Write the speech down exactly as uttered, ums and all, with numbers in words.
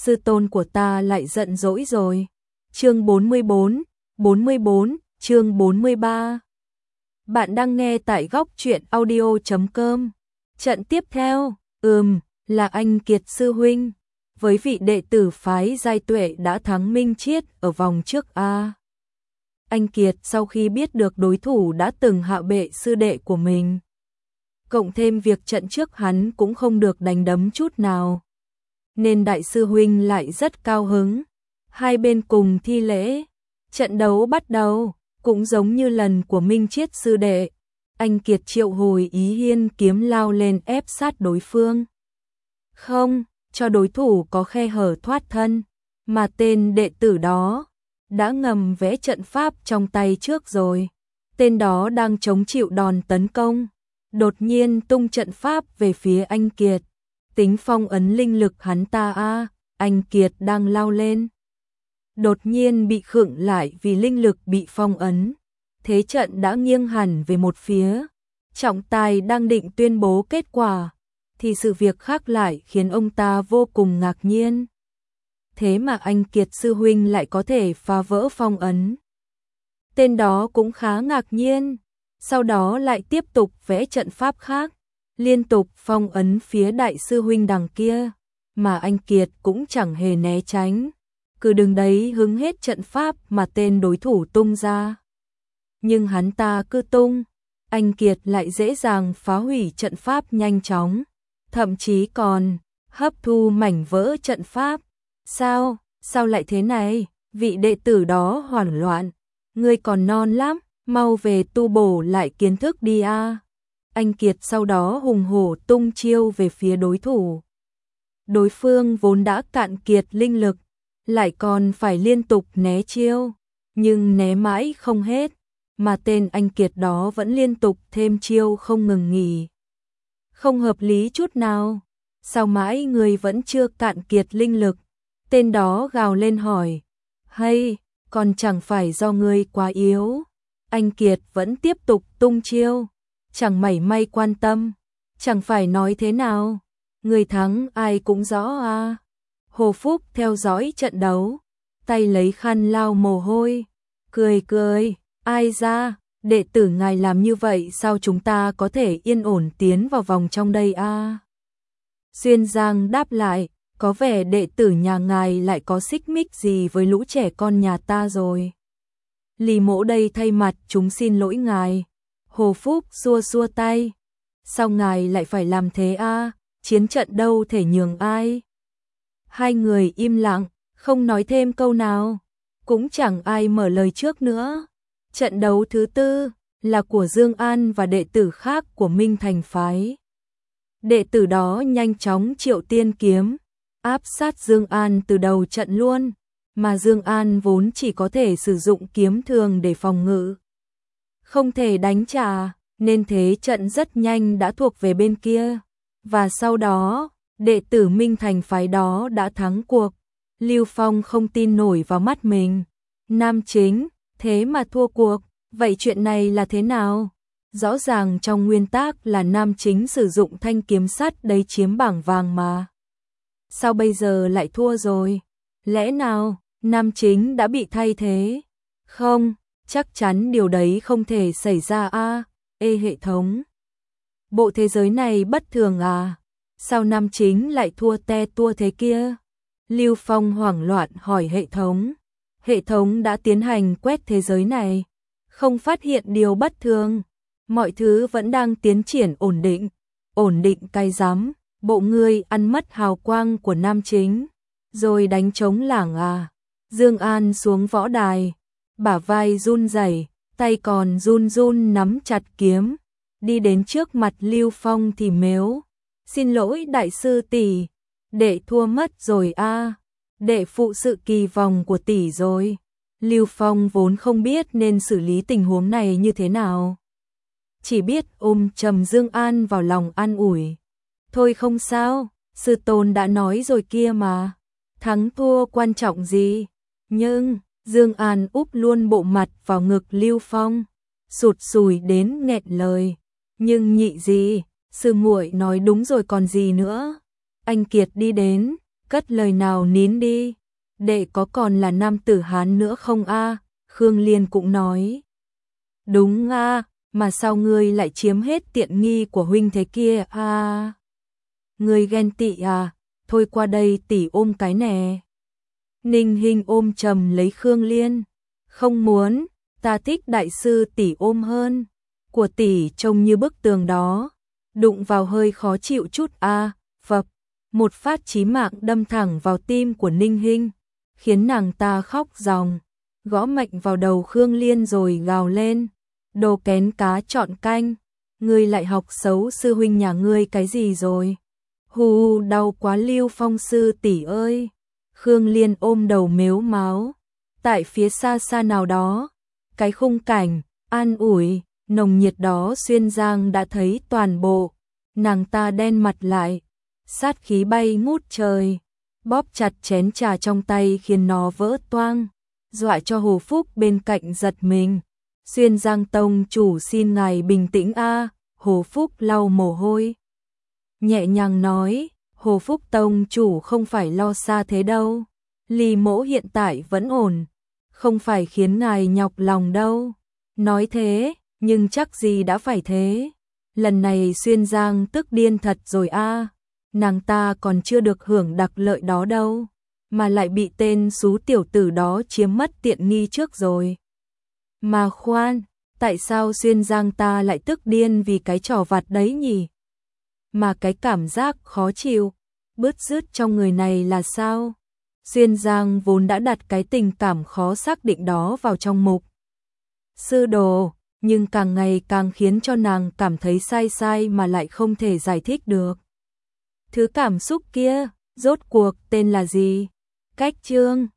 sư tôn của ta lại giận dỗi rồi. Chương bốn mươi bốn, bốn mươi bốn, chương bốn mươi ba. Bạn đang nghe tại góc truyện audio chấm com. Trận tiếp theo, ừm, là anh Kiệt sư huynh, với vị đệ tử phái Giai Tuệ đã thắng Minh Chiết ở vòng trước a. Anh Kiệt sau khi biết được đối thủ đã từng hạ bệ sư đệ của mình, cộng thêm việc trận trước hắn cũng không được đánh đấm chút nào, nên đại sư huynh lại rất cao hứng. Hai bên cùng thi lễ, trận đấu bắt đầu, cũng giống như lần của Minh Chiết sư đệ. Anh Kiệt triệu hồi Ý Hiên kiếm lao lên ép sát đối phương, không cho đối thủ có khe hở thoát thân, mà tên đệ tử đó đã ngầm vẽ trận pháp trong tay trước rồi. Tên đó đang chống chịu đòn tấn công, đột nhiên tung trận pháp về phía anh Kiệt. Tính phong ấn linh lực hắn ta a, anh Kiệt đang lao lên, đột nhiên bị khựng lại vì linh lực bị phong ấn. Thế trận đã nghiêng hẳn về một phía. Trọng tài đang định tuyên bố kết quả, thì sự việc khác lại khiến ông ta vô cùng ngạc nhiên. Thế mà anh Kiệt sư huynh lại có thể phá vỡ phong ấn. Tên đó cũng khá ngạc nhiên, sau đó lại tiếp tục vẽ trận pháp khác, liên tục phong ấn phía đại sư huynh đằng kia, mà anh Kiệt cũng chẳng hề né tránh, cứ đứng đấy hứng hết trận pháp mà tên đối thủ tung ra. Nhưng hắn ta cứ tung, anh Kiệt lại dễ dàng phá hủy trận pháp nhanh chóng, thậm chí còn hấp thu mảnh vỡ trận pháp. Sao, sao lại thế này? Vị đệ tử đó hoảng loạn, ngươi còn non lắm, mau về tu bổ lại kiến thức đi a. Anh Kiệt sau đó hùng hổ tung chiêu về phía đối thủ. Đối phương vốn đã cạn kiệt linh lực, lại còn phải liên tục né chiêu, nhưng né mãi không hết, mà tên anh Kiệt đó vẫn liên tục thêm chiêu không ngừng nghỉ. Không hợp lý chút nào, sao mãi người vẫn chưa cạn kiệt linh lực? Tên đó gào lên hỏi, hay, còn chẳng phải do ngươi quá yếu? Anh Kiệt vẫn tiếp tục tung chiêu, chẳng mảy may quan tâm, chẳng phải nói thế nào, người thắng ai cũng rõ à. Hồ Phúc theo dõi trận đấu, tay lấy khăn lau mồ hôi, cười cười, ai ra, đệ tử ngài làm như vậy sao chúng ta có thể yên ổn tiến vào vòng trong đây à? Xuyên Giang đáp lại, có vẻ đệ tử nhà ngài lại có xích mích gì với lũ trẻ con nhà ta rồi. Lý Mỗ đây thay mặt chúng xin lỗi ngài. Hồ Phúc xua xua tay, sao ngài lại phải làm thế a? Chiến trận đâu thể nhường ai. Hai người im lặng, không nói thêm câu nào, cũng chẳng ai mở lời trước nữa. Trận đấu thứ tư là của Dương An và đệ tử khác của Minh Thành phái. Đệ tử đó nhanh chóng triệu tiên kiếm, áp sát Dương An từ đầu trận luôn, mà Dương An vốn chỉ có thể sử dụng kiếm thường để phòng ngự, không thể đánh trả, nên thế trận rất nhanh đã thuộc về bên kia. Và sau đó, đệ tử Minh Thành phái đó đã thắng cuộc. Lưu Phong không tin nổi vào mắt mình. Nam Chính, thế mà thua cuộc, vậy chuyện này là thế nào? Rõ ràng trong nguyên tắc là Nam Chính sử dụng thanh kiếm sắt đấy chiếm bảng vàng mà. Sao bây giờ lại thua rồi? Lẽ nào Nam Chính đã bị thay thế? Không, chắc chắn điều đấy không thể xảy ra a. À, ê hệ thống, bộ thế giới này bất thường à? Sao Nam Chính lại thua te tua thế kia? Lưu Phong hoảng loạn hỏi hệ thống. Hệ thống đã tiến hành quét thế giới này, không phát hiện điều bất thường, mọi thứ vẫn đang tiến triển ổn định. Ổn định cái rắm, bộ ngươi ăn mất hào quang của Nam Chính, rồi đánh trống lảng à? Dương An xuống võ đài, bả vai run rẩy, tay còn run run nắm chặt kiếm, đi đến trước mặt Lưu Phong thì mếu, xin lỗi đại sư tỷ, đệ thua mất rồi a, à. Đệ phụ sự kỳ vọng của tỷ rồi. Lưu Phong vốn không biết nên xử lý tình huống này như thế nào, chỉ biết ôm chầm Dương An vào lòng an ủi. Thôi không sao, sư tôn đã nói rồi kia mà, thắng thua quan trọng gì. Nhưng Dương An úp luôn bộ mặt vào ngực Lưu Phong, sụt sùi đến nghẹn lời. Nhưng nhị gì, sư muội nói đúng rồi còn gì nữa. Anh Kiệt đi đến, cất lời nào nín đi, đệ có còn là nam tử Hán nữa không a? Khương Liên cũng nói. Đúng a, mà sao ngươi lại chiếm hết tiện nghi của huynh thế kia a? À, ngươi ghen tị à? Thôi qua đây tỷ ôm cái nè. Ninh Hinh ôm chầm lấy Khương Liên. Không muốn, ta thích đại sư tỷ ôm hơn. Của tỷ trông như bức tường đó, đụng vào hơi khó chịu chút a. À, phập, một phát chí mạng đâm thẳng vào tim của Ninh Hinh, khiến nàng ta khóc ròng, gõ mạnh vào đầu Khương Liên rồi gào lên. Đồ kén cá chọn canh, ngươi lại học xấu sư huynh nhà ngươi cái gì rồi? Hù, đau quá Lưu Phong sư tỷ ơi. Khương Liên ôm đầu mếu máo. Tại phía xa xa nào đó, cái khung cảnh an ủi, nồng nhiệt đó Xuyên Giang đã thấy toàn bộ. Nàng ta đen mặt lại, sát khí bay ngút trời, bóp chặt chén trà trong tay khiến nó vỡ toang, dọa cho Hồ Phúc bên cạnh giật mình. Xuyên Giang tông chủ xin ngài bình tĩnh a. Hồ Phúc lau mồ hôi, nhẹ nhàng nói, Hồ Phúc tông chủ không phải lo xa thế đâu. Lý mỗ hiện tại vẫn ổn, không phải khiến ngài nhọc lòng đâu. Nói thế, nhưng chắc gì đã phải thế. Lần này Xuyên Giang tức điên thật rồi a. Nàng ta còn chưa được hưởng đặc lợi đó đâu, mà lại bị tên xú tiểu tử đó chiếm mất tiện nghi trước rồi. Mà khoan, tại sao Xuyên Giang ta lại tức điên vì cái trò vặt đấy nhỉ? Mà cái cảm giác khó chịu, bứt rứt trong người này là sao? Xuyên Giang vốn đã đặt cái tình cảm khó xác định đó vào trong mục sư đồ, nhưng càng ngày càng khiến cho nàng cảm thấy sai sai mà lại không thể giải thích được. Thứ cảm xúc kia, rốt cuộc tên là gì? Cách chương